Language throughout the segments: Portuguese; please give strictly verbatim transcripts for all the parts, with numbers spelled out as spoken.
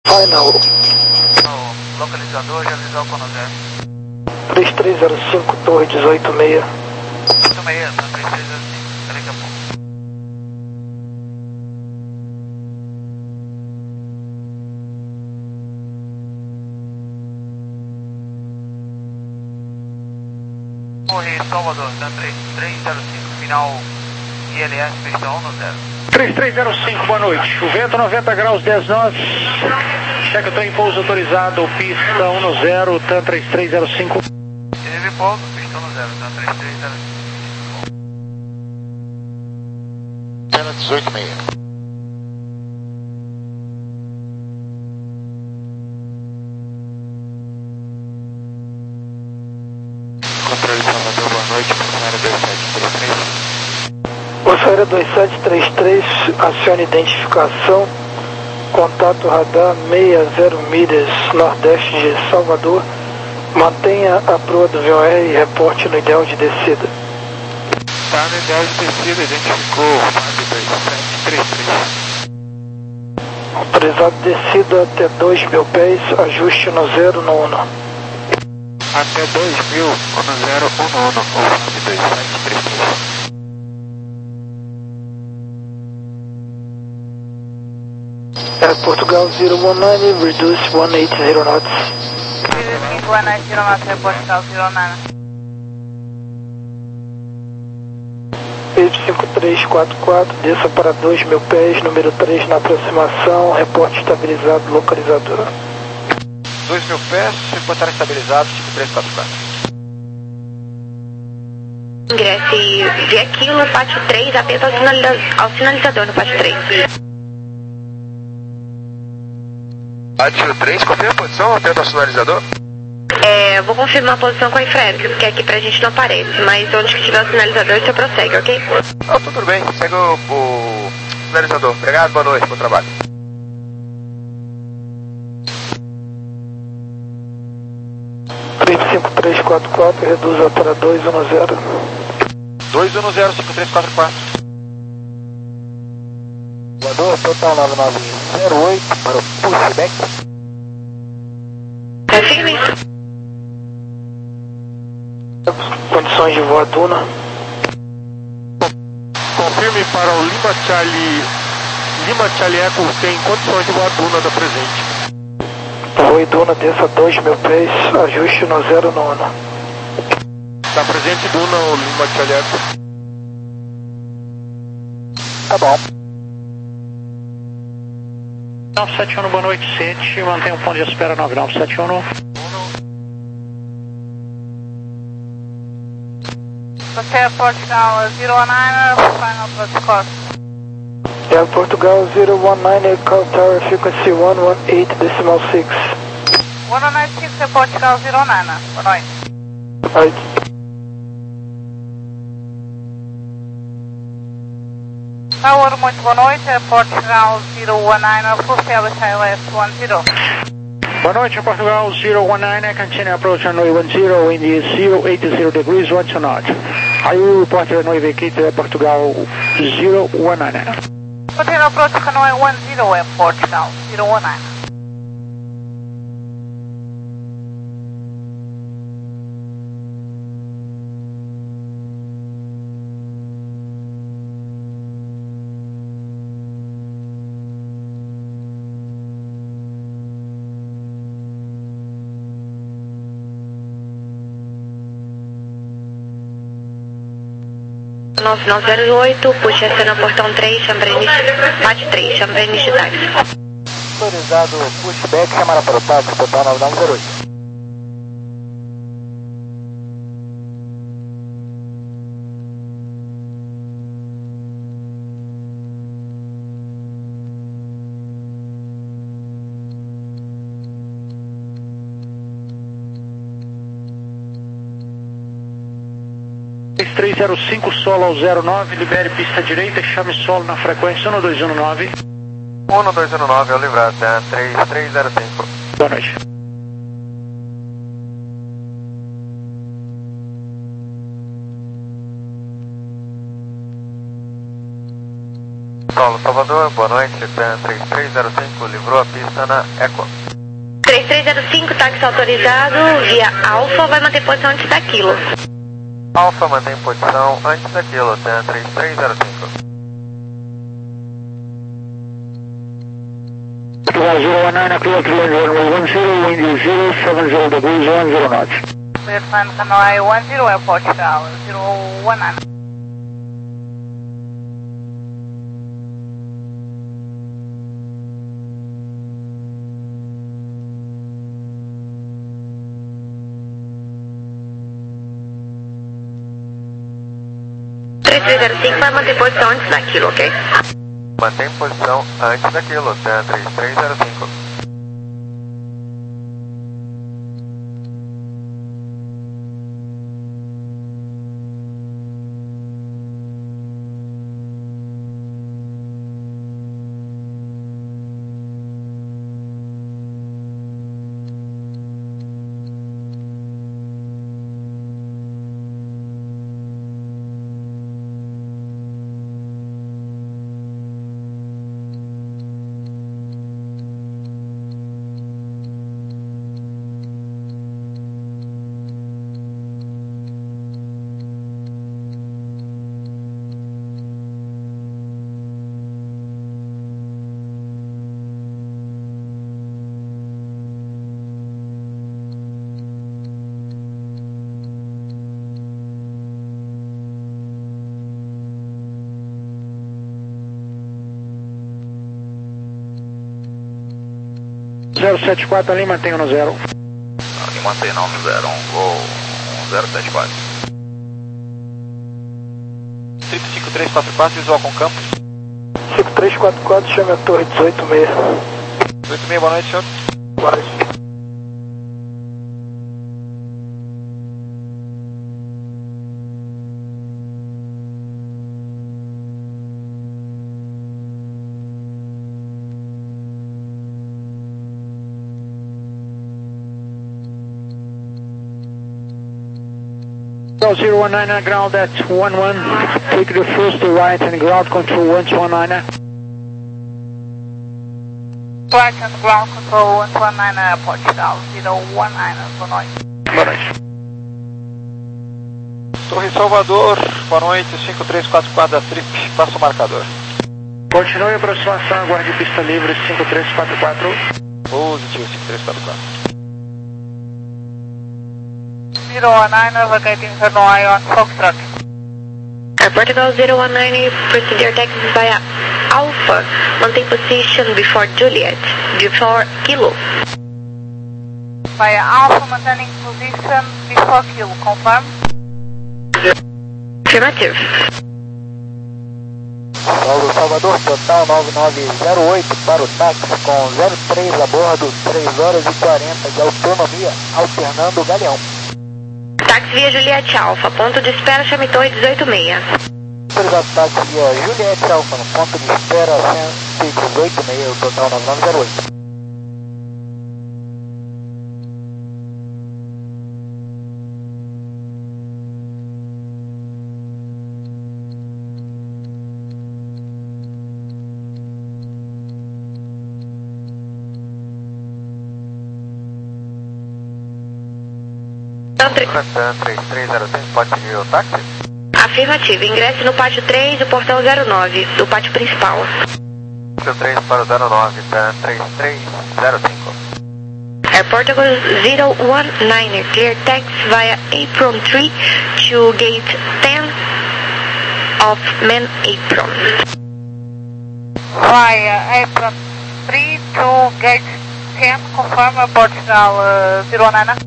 Final. O localizador já avisou o Conosé. três três zero cinco, torre dezoito seis. dezoito seis, tá três três zero cinco, até daqui a pouco. Torre Salvador, tá três três zero cinco, final I L S, pista um no zero. três três zero cinco, boa noite. O vento noventa graus, dez nós. Cheque o trem, pouso autorizado, pista um no zero, TAM três três zero cinco. Teve pouso, pista um no zero, TAM três três zero cinco. Tela dezoito seis. Controle Salvador, boa noite, funcionário dois sete três três. Ossaira dois sete três três, acione identificação, contato radar seis zero milhas, nordeste de Salvador, mantenha a proa do V O R e reporte no ideal de descida. Tá no ideal de descida, identificou o Fábio dois sete três três. Autorizado descida até dois mil pés, ajuste no zero no Uno. Até dois mil, no zero, um no Uno, o Fábio dois sete três três. Air Portugal zero one nine, reduce one eight zero knots. Reduce one eight zero knots, Air Portugal zero nine. Y cinco três quatro quatro, desça para dois mil pés, número três na aproximação, reporte estabilizado, localizador. dois mil pés, reportar estabilizado, cinco três quatro quatro. Ingresse via aqui no pátio três, apenas ao, sinaliza ao sinalizador no pátio três. Pátio três, confirma a posição, atento ao sinalizador. É, vou confirmar a posição com a Infrérica, porque aqui pra gente não aparece, mas onde que tiver o sinalizador você prossegue, ok? Ah, tudo bem, segue o, o sinalizador. Obrigado, boa noite, bom trabalho. três cinco três quatro quatro, reduza para dois um zero. dois um zero, cinco três quatro quatro. Voador, total nove nove zero oito, para o pushback. Confirme. Condições de voo a Duna. Confirme para o Lima Charlie, Lima Charlie Echo, tem condições de voar Duna da presente. Voo Duna, desça dois mil pés, ajuste no zero no Uno. Da presente Duna, o Lima Charlie Echo. Tá bom. nove sete um, boa noite, sete, mantém um ponto de espera nove nove sete um. Você é Portugal zero one nine, final protocol. Air Portugal zero one nine, call tower frequency one one eight decimal six. one one nine six é Portugal zero nine, boa noite. Right. Tower, muito boa noite, é Portugal zero one nine, full establish I L S one zero. Boa noite, Portugal zero one nine, continue approach runway one zero, wind is zero eight zero degrees, one two knot. I will report runway vacated Portugal zero one nine. Continue approach runway one zero é Portugal zero one nine. nove nove zero oito, puxa essa no portão três, chambrene, pátio três, chambrene de táxi. Autorizado pushback, chamada para o táxi, total nove nove zero oito. três três zero cinco, solo ao zero nove, libere pista direita, chame solo na frequência um dois um nove. um dois um nove, ao livrar, tá? três três zero cinco. Boa noite. Paulo Salvador, boa noite, TAM três três zero cinco, livrou a pista na Eco. três três zero cinco, táxi autorizado, via Alfa, vai manter posição antes da Kilo. Alfa mantém posição antes da Kilo, TAM três três zero cinco. zero one nine, clear to runway one zero, wind zero seven zero degrees, one zero knots. Clear to land runway one zero, airport tower, zero one nine. três três zero cinco vai manter posição antes da Kilo, ok? Mantém posição antes da Kilo, TAM três três zero cinco. zero sete quatro ali, mantenha no zero. Aqui mantém não no zero, um voo zero sete quatro. Trip cinco três quatro quatro, visual com campo. cinco três quatro quatro, chame a torre dezoito seis. dezoito seis, boa noite, senhor. Boa noite. zero one nine, ground at one one, take the first to right and ground control one two one nine. Right and ground control one two one nine, airport tower, zero one nine, boa noite. Boa noite. Torre Salvador, boa noite, cinco três quatro quatro da Trip, passa o marcador. Continue a aproximação, aguarde pista livre cinco três quatro quatro. Positivo, cinco três quatro quatro. zero one nine, navigating runway on Foxtrot. Airport Gulf zero one nine, proceed your taxi via Alpha, maintain position before Juliet, before Kilo. Via Alpha, maintaining position before Kilo, confirm? Affirmative. Paulo Salvador, total nove nove zero oito para o táxi com zero três a bordo, três horas e quarenta de autonomia, alternando o galeão. Táxi via Juliette Alpha, ponto de espera, chame torre dezoito seis. Autorizado táxi via Juliette Alpha, no ponto de espera cento e dezoito seis, o total nove nove zero oito. TAM três três zero cinco, pode seguir o táxi? Afirmativo, ingresse no pátio três, o portão zero nove, do pátio principal. três para o zero nove, TAM três três zero cinco. Airport zero one nine, clear taxi via apron three to gate ten of main apron. Via apron three to gate ten, confirm, airport tower zero one nine.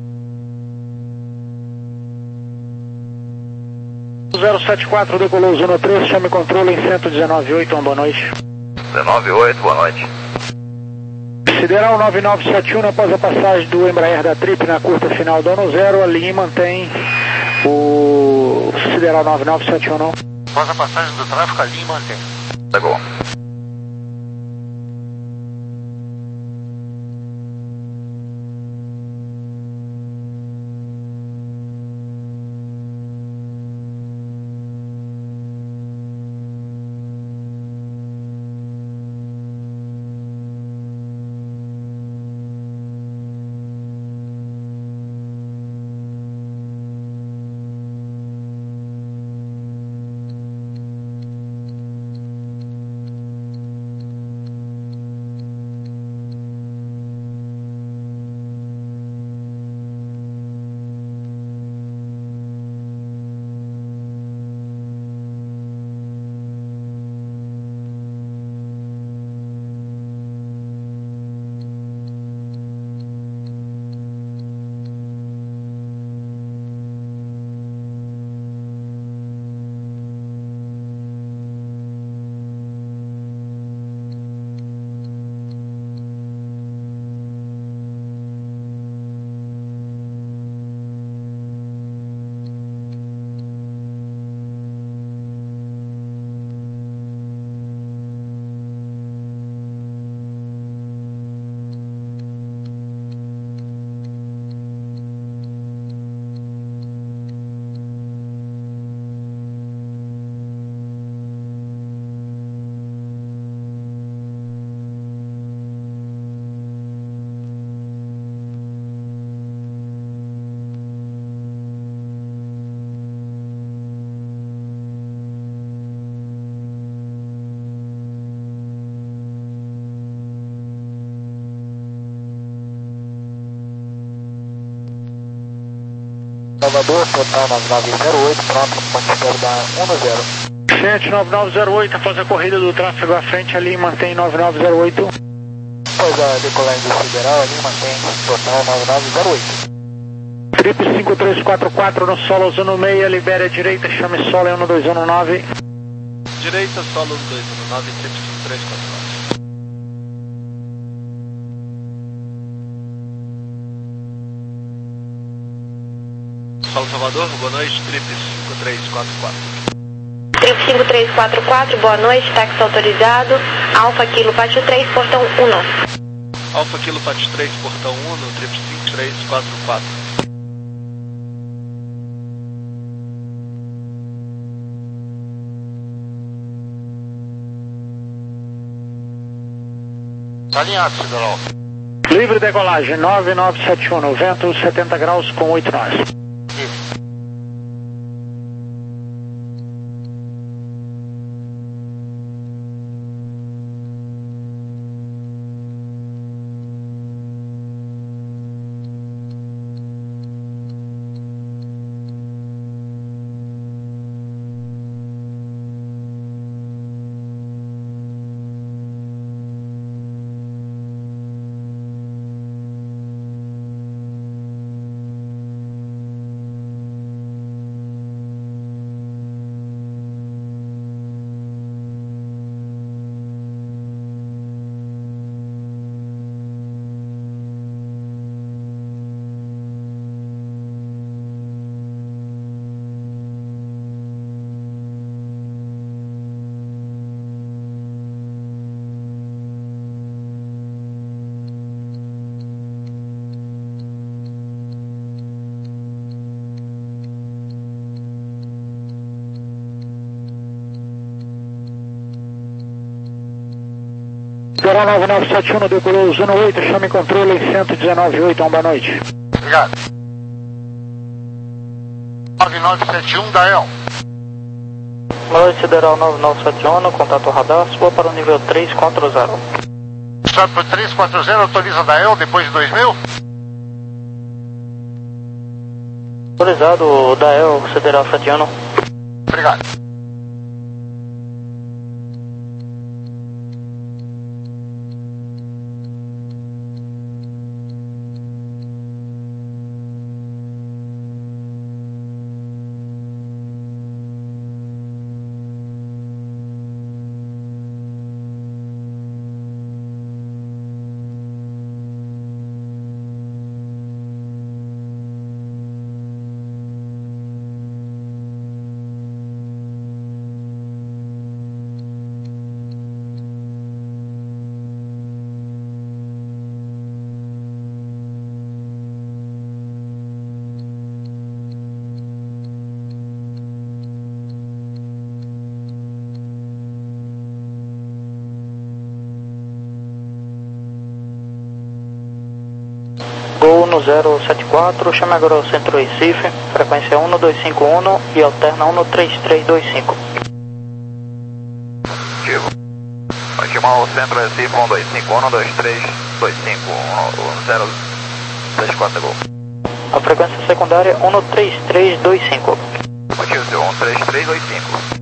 zero sete quatro, decolou zona três, chame controle em cento e dezenove oito, uma boa noite. dezenove oito, boa noite. Sideral nove nove sete um, após a passagem do Embraer da Trip na curta final do ano zero, a linha mantém o Sideral nove nove sete um, não? Após a passagem do tráfego, a linha mantém. Tá bom. Salvador, total nove nove zero oito, pronto, ponte zero da um no zero. Frente nove nove zero oito, após a corrida do tráfego à frente ali, mantém nove nove zero oito. Após a decolagem do Federal ali, mantém total nove nove zero oito. Trip cinco três quatro quatro no solo, usando meia, libere a direita, chame solo em um dois um nove. Direita, solo um dois um nove, trip cinco três quatro quatro. Solo Salvador, boa noite, trip cinco três quatro quatro. Trip cinco três quatro quatro, boa noite, táxi autorizado, Alfa Kilo Pátio três, portão um. Alfa Kilo Pátio três, portão um, no trip cinco três quatro quatro. Tá alinhado, Federal. Livre decolagem, nove nove sete um, vento setenta graus com oito nós. Isso. Federal nove nove sete um, decolou usando oito, chame controle em cento e dezenove oito, uma boa noite. Obrigado. nove nove sete um, Dael. Boa noite, Federal nove nove sete um, contato radar, suba para o nível três quatro zero. Sobe para três quatro zero, autoriza Dael depois de dois mil? Autorizado, Dael, Federal sete um. Obrigado. Gol no zero sete quatro, chame agora o centro Recife, frequência um dois cinco um e alterna um três três dois cinco. Ativo. Vai chamar o centro Recife um dois cinco um, dois três dois cinco, um zero seis quatro, gol. A frequência secundária um três três dois cinco. Ativo, seu um três três dois cinco.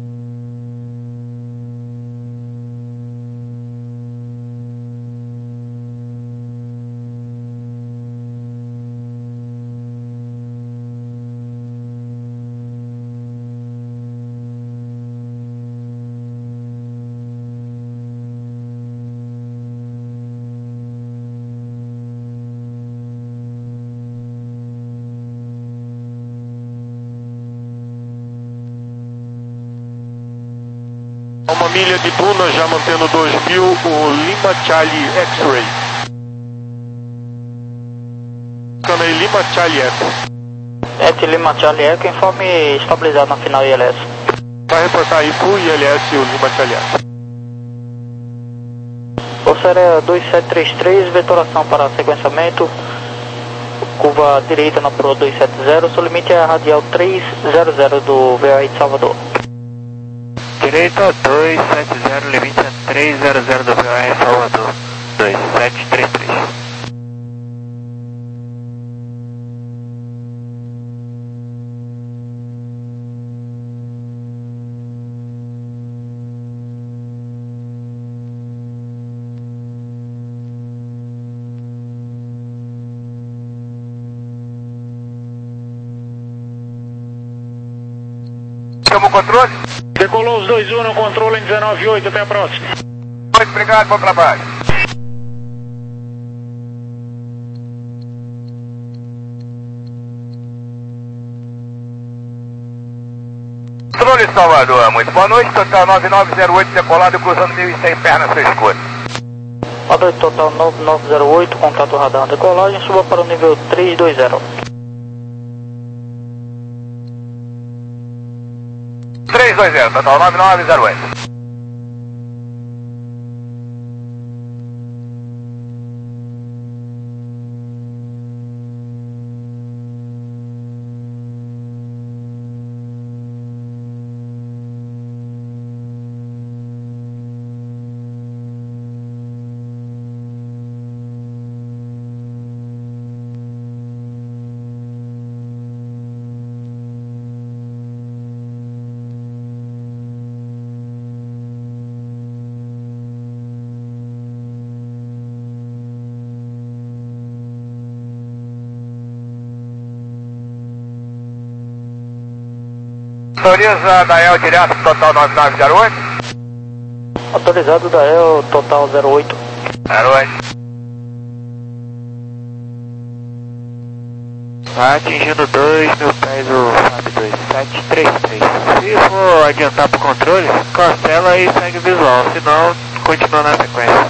Uma milha de duna, já mantendo dois mil, o Lima Charlie X-Ray. Canei Lima Charlie Echo. Et Lima Charlie Echo, informe estabilizado na final I L S. Vai reportar aí pro I L S e o Lima Charlie Echo. Bolsa dois sete três três, vetoração para sequenciamento, curva direita na Pro dois sete zero, seu limite é a radial trezentos do V O R de Salvador. Direita dois sete zero, limite é trezentos do V O R Salvador, dois sete três três. chama o controle. Decolou os dois um no controle em dezenove oito, até a próxima. Muito obrigado, bom trabalho. Controle Salvador, muito boa noite, total nove nove zero oito decolado, cruzando mil e cem pés na sua escuta. Boa noite, total nove nove zero oito, contato radar decolagem, suba para o nível três dois zero. três dois zero, total nove nove zero oito. Autoriza da E L direto total nove nove zero oito. Autorizado da E L total zero oito. zero oito. Tá atingindo dois mil pés o F A B dois sete três três. Se for adiantar pro controle, cancela e segue o visual, senão continua na sequência.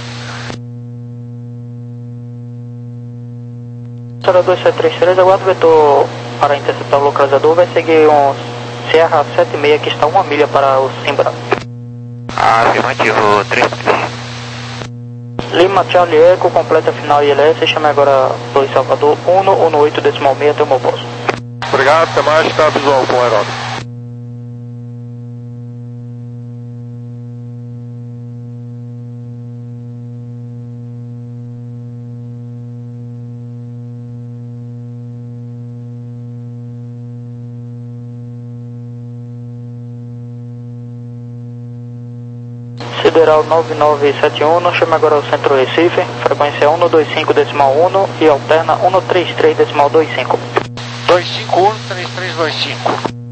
Sora dois sete três três, aguarda o vetor para interceptar o localizador, vai seguir um Sierra sete seis que está uma milha para o Simbra. Afirmativo, três três. Lima Charlie Eco, completa final I L S, chame agora dois Salvador, um um oito decimal seis até o meu posto. Obrigado, até mais, está visual com o aeródromo. Sideral nove nove sete um, chame agora o Centro Recife, frequência um dois cinco decimal um e alterna um três três decimal vinte e cinco. dois cinco um, três três dois cinco.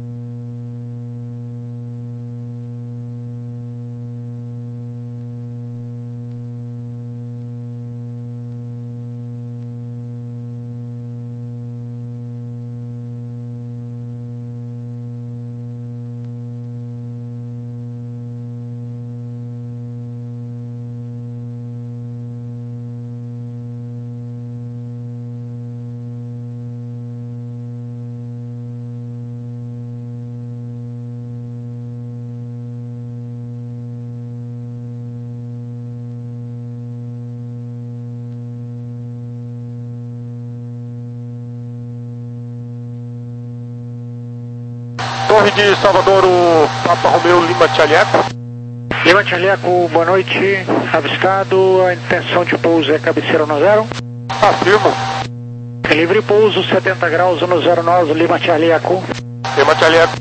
Torre de Salvador, o Papa Romeu Lima Tchalieco. Lima Tchalieco, boa noite. Avistado, a intenção de pouso é cabeceira no zero. Afirmo. Livre pouso, setenta graus no zero nove, Lima Tchalieco. Lima Tchalieco.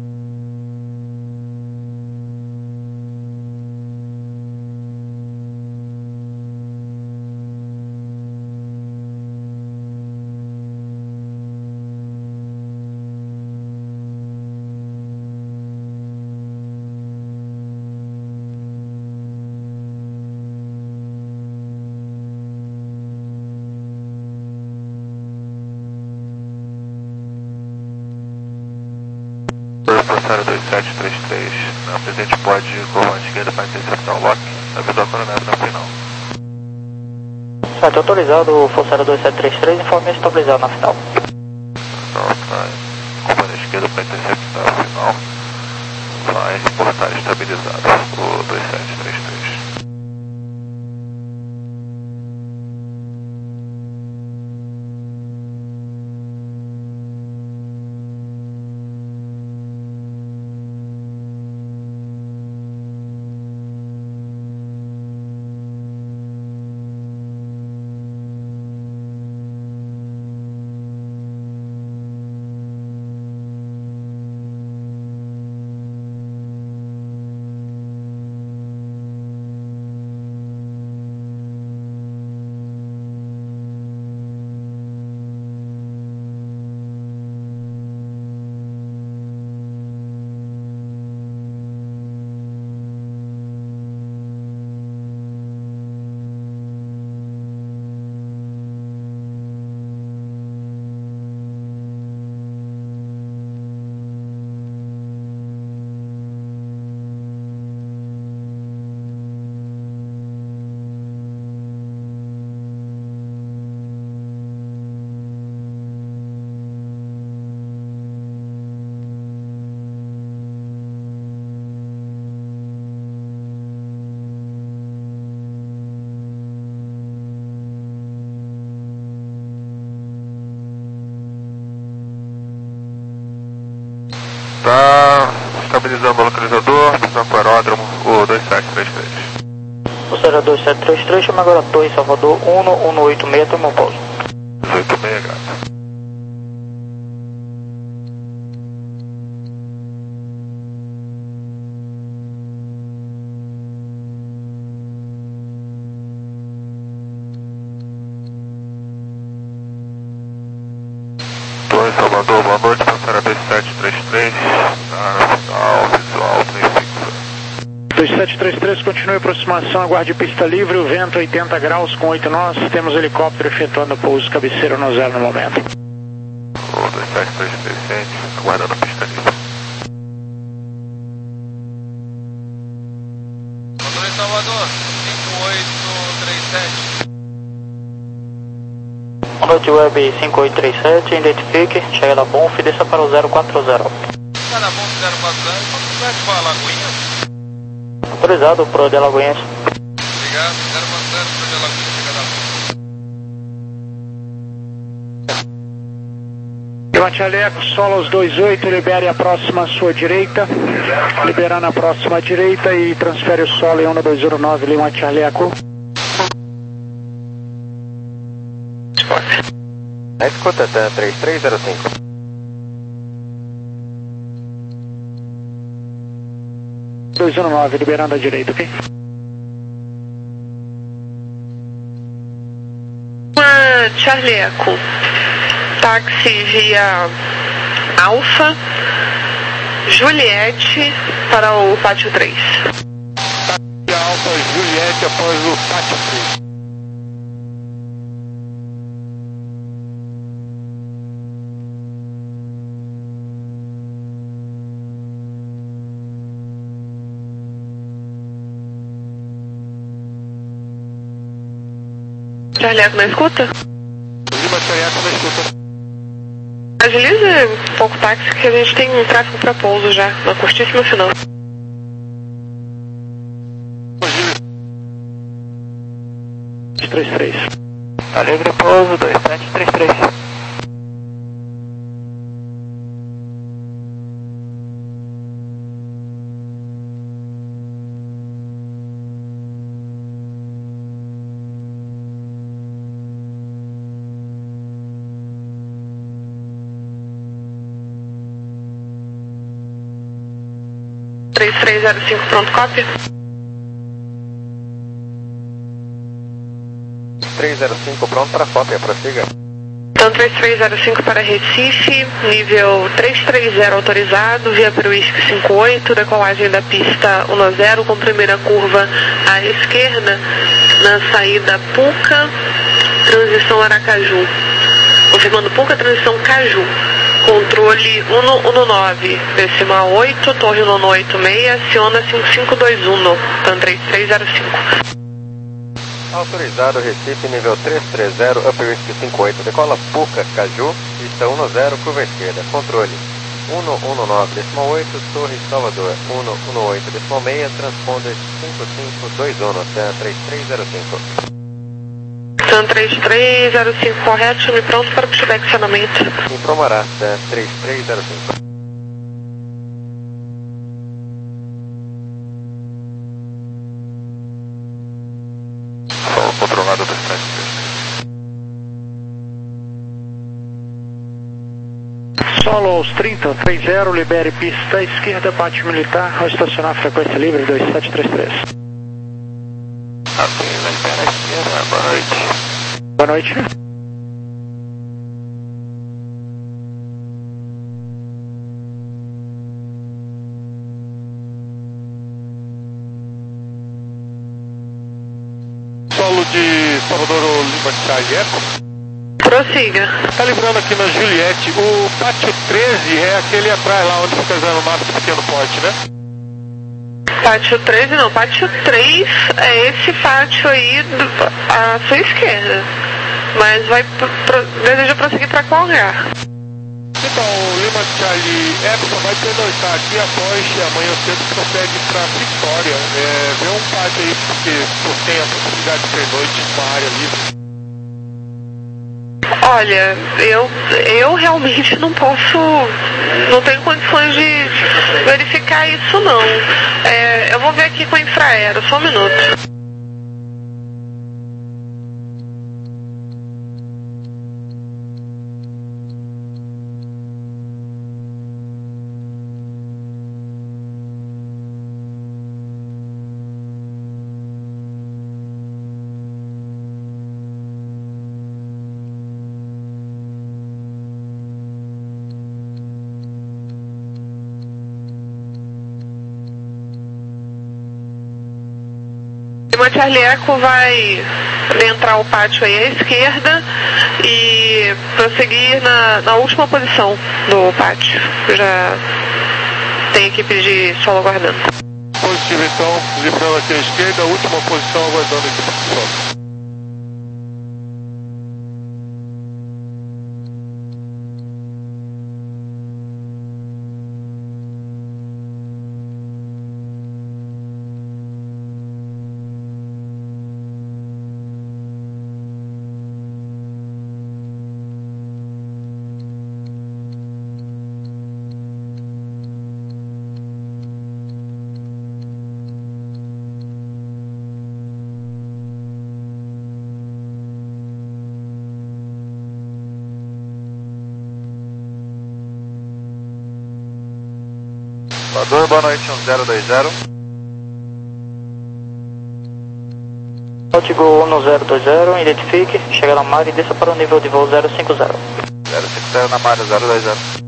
Forçário dois sete três três, na presente pode curvar à esquerda para interceptar o lock, avisou a coronel na final. Certo, autorizado, Forçário dois sete três três, informe estabilizado na final. Então, vai curva à esquerda para interceptar o final, vai reportar estabilizado o dois sete três três. Tá estabilizando o localizador, pisando para o aeródromo, o dois sete três três. Ou seja, dois sete três três, chama agora Torre Salvador um um oito seis, tomou pausa. dezoito seis, grato. Torre Salvador, boa noite, passar a dois sete três três, na final, visual, três cinco. dois sete três três, continue a aproximação, aguarde pista livre, o vento oitenta graus com oito nós, temos helicóptero efetuando pouso cabeceiro no zero no momento. O dois sete três três sete, aguardando a pista livre. Controle Salvador, cinco oito três sete. Boa noite, Web cinco oito três sete, identifique, chega da Bonf e desça para o zero quatro zero. Tá na Bonf zero quatro zero, quanto vai para a Lagoinha? Autorizado pro de Alagoinhas. Obrigado, zero quatro zero pro de Alagoinhas, chega da Bonf. Levante Aleco, Solos dois oito, libere a próxima à sua direita, liberando a próxima à direita e transfere o solo em um dois zero nove, Levante Aleco. Escuta, três três zero cinco. dois zero nove, liberando a direita, ok? Uma Charlie Echo, táxi via Alfa, Juliette para o pátio três. Táxi Alfa, Juliette após o pátio três. Charlie Echo na escuta? Lima Charlie Echo na escuta. Agilize um pouco o táxi, que a gente tem um tráfego para pouso já, na curtíssima final. três três. Tá livre pouso, dois sete três três. três três zero cinco, pronto, cópia. três zero cinco, pronto para cópia, prossiga. Então três três zero cinco para Recife, nível três três zero autorizado, via para o Whisky cinco oito, decolagem da pista um zero com primeira curva à esquerda, na saída Puca, transição Aracaju. Confirmando Puca, transição Caju. Controle um um nove, decimal oito, torre um um oito seis, aciona cinco cinco dois um, então três três zero cinco. Autorizado, Recife, nível três três zero, Upper Whisky cinco oito, decola Puca, Caju, pista um zero, curva esquerda, controle um um nove, decimal oito, Torre Salvador, um um oito, decimal seis, transponder cinco cinco dois um, até três três zero cinco. Então três três zero cinco correto, chame pronto para o pushback acionamento. Informará, até três três zero cinco. Solo controlado do sete três. Solo aos trinta, três zero, libere pista à esquerda, pátio militar, ao estacionar frequência livre dois sete três três. Ok, libera a esquerda, boa noite. Boa noite. Solo de Salvador Lima Charlie Echo. Prossiga. Tá lembrando aqui na Juliette, o pátio treze é aquele atrás lá onde fica usando o mapa de pequeno porte, né? Pátio treze não, pátio três é esse pátio aí do, à sua esquerda. Mas vai pro, pro, deseja prosseguir para qual lugar? Então, o Lima Charlie Echo só vai pernoitar aqui após amanhã cedo prossegue para Vitória. É, vê um pátio aí, porque por tem a possibilidade de pernoite numa área livre. Olha, eu, eu realmente não posso, não tenho condições de, verificar isso não. É, eu vou ver aqui com o infraero, só um minuto. O Charlie Echo vai adentrar o pátio aí à esquerda e prosseguir na, na última posição do pátio. Já tem equipe de solo aguardando. Positivo, então, livrando aqui à esquerda, última posição aguardando a equipe de solo. Salvador, boa noite, um zero dois zero. Náutico um zero dois zero, identifique, chega na Mare e desça para o nível de voo zero cinco zero. zero cinco zero na Mare, zero dois zero.